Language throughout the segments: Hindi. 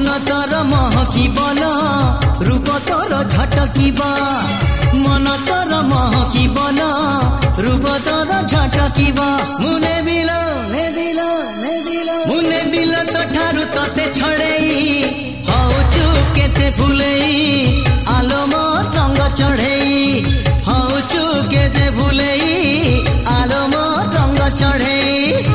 तर महकिबन रूप तर झटकिब मन तर महकिबन रूप तर झटकिब मुने बिल मुने बिल तठारु तते छड़ेई हौचु केते फुलेई आलोम रंग चढ़ेई हौचु केते फुलेई आलोम रंग चढ़ेई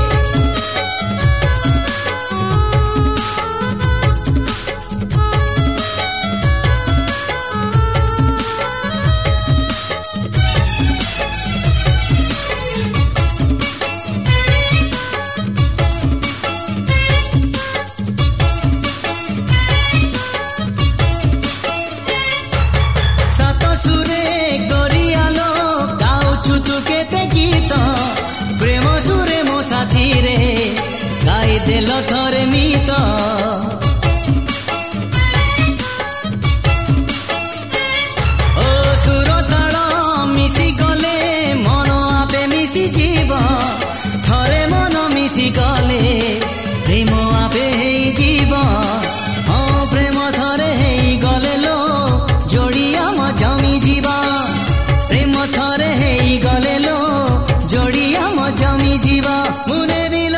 देल थरे मित ओ सुर ताल मिसी गले मन आपे मिसी जीव थरे मन मिसी गले प्रेम आपे हेई जीव हाँ प्रेम थरे हेई गले लो जोड़िया म जमी जीव प्रेम थरे हेई गले लो जोड़िया म जमी जीव मुने बिल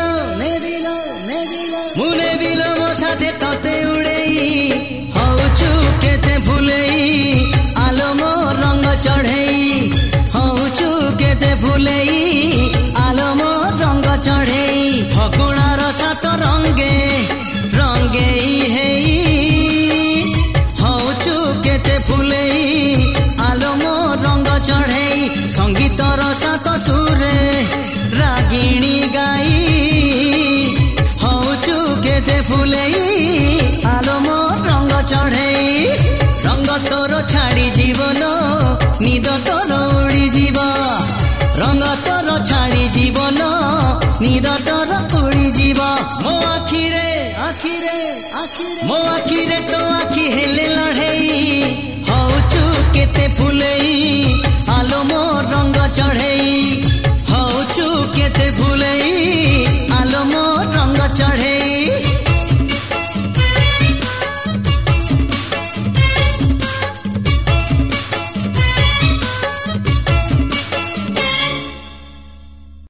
मुने बिल मो साथे तते उड़ेई हौचु केते फुलेई आलोम रंग चढ़ेई हौचु केते फुलेई आलोम रंग चढ़ेई फगुणार सात रंगे रंगेई हेई हौचु केते फुलेई आलोम रंग चढ़ेई संगीतर सात सुरे रागिणी गाई केते फुलेई आलोम रंग चढ़ेई रंग तोर छाड़ी जीवन निद तोर उड़ी जीव रंग तोर छाड़ी जीवन निद तोर उड़ी जीव मो आखिरे मो आखिरे तो